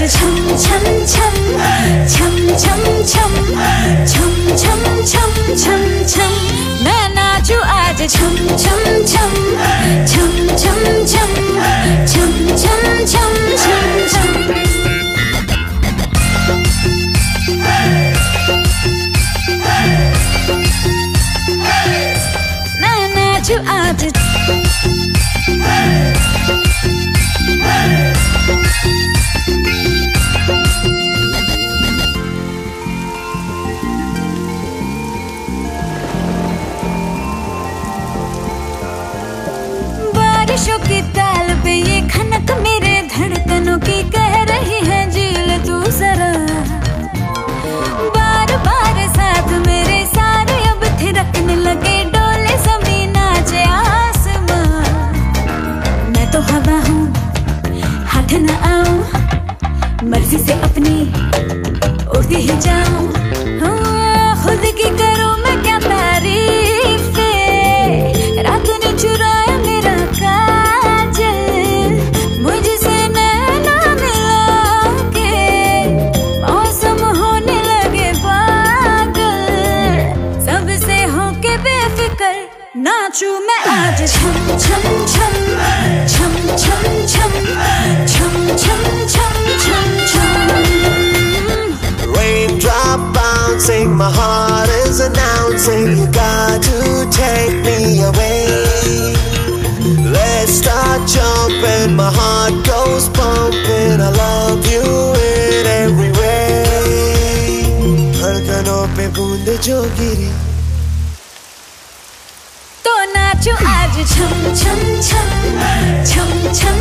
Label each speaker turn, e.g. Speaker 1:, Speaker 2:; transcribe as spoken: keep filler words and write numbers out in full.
Speaker 1: छम छम छम छम छम छम छम छम छम छम छम मैं नाचूं आज छम छम छम छम छम छम छम छम छम छम छम मैं नाचूं आज बारिशों की ताल पे ये खनक मेरे धड़कनों की कह रही है झील तू जरा बार बार साथ मेरे सारे अब थिरकने लगे डोले जमीन नाचे आसमां मैं तो हवा हूँ हाथ न आऊं मर्जी से अपनी उड़ती ही जाऊं खुद की करूं मैं क्या तारीफ रात ने चुराया मेरा काजल मुझसे नैना मिला के मौसम होने लगे पागल सबसे होके बेफिक्र नाचूं मैं आज छम छम छम छम छम छम छम छम छम छम छम
Speaker 2: Raindrop bouncing, my heart is announcing you got to take me away. Let's start jumping, my heart goes pumping. I love you in every way. धड़कनों पे बूंद जो गिरी
Speaker 1: तो नाचूं आज छम छम छम छम छम